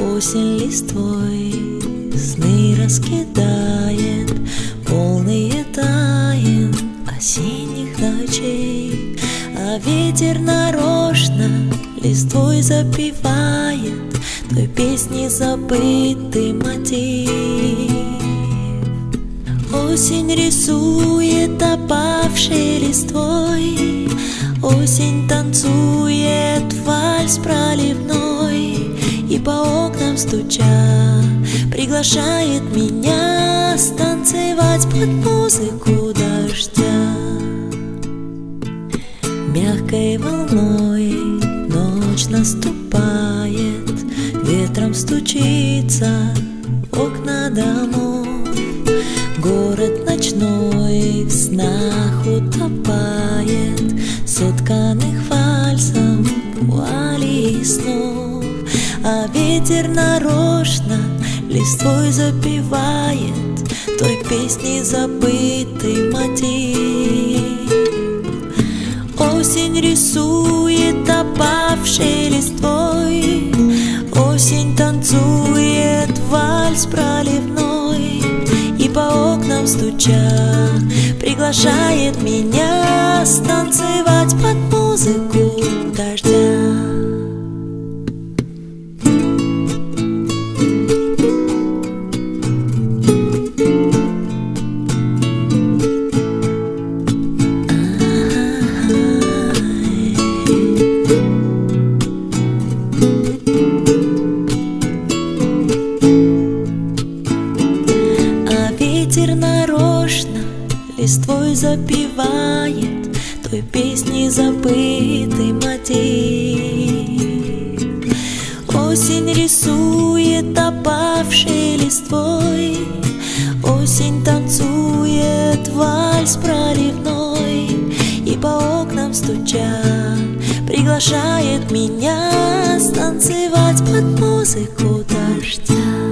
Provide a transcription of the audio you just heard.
Осень листвой сны раскидает, полные тайн осенних ночей. А ветер нарочно листвой запевает той песни забытый мотив. Осень рисует опавшей листвой, осень танцует вальс проливной, и по окнам стуча приглашает меня станцевать под музыку дождя. Мягкой волной ночь наступает, ветром стучится в окна домов. Город ночной в снах утопает, сотканных вальсом вуали снов. А ветер нарочно листвой запевает той песни забытый мотив. Осень рисует опавшей листвой, осень танцует вальс проливной, и по окнам стуча приглашает меня станцевать под музыку дождя. Ветер нарочно листвой запевает той песни забытый мотив. Осень рисует опавшей листвой, осень танцует вальс проливной, и по окнам стуча приглашает меня станцевать под музыку дождя.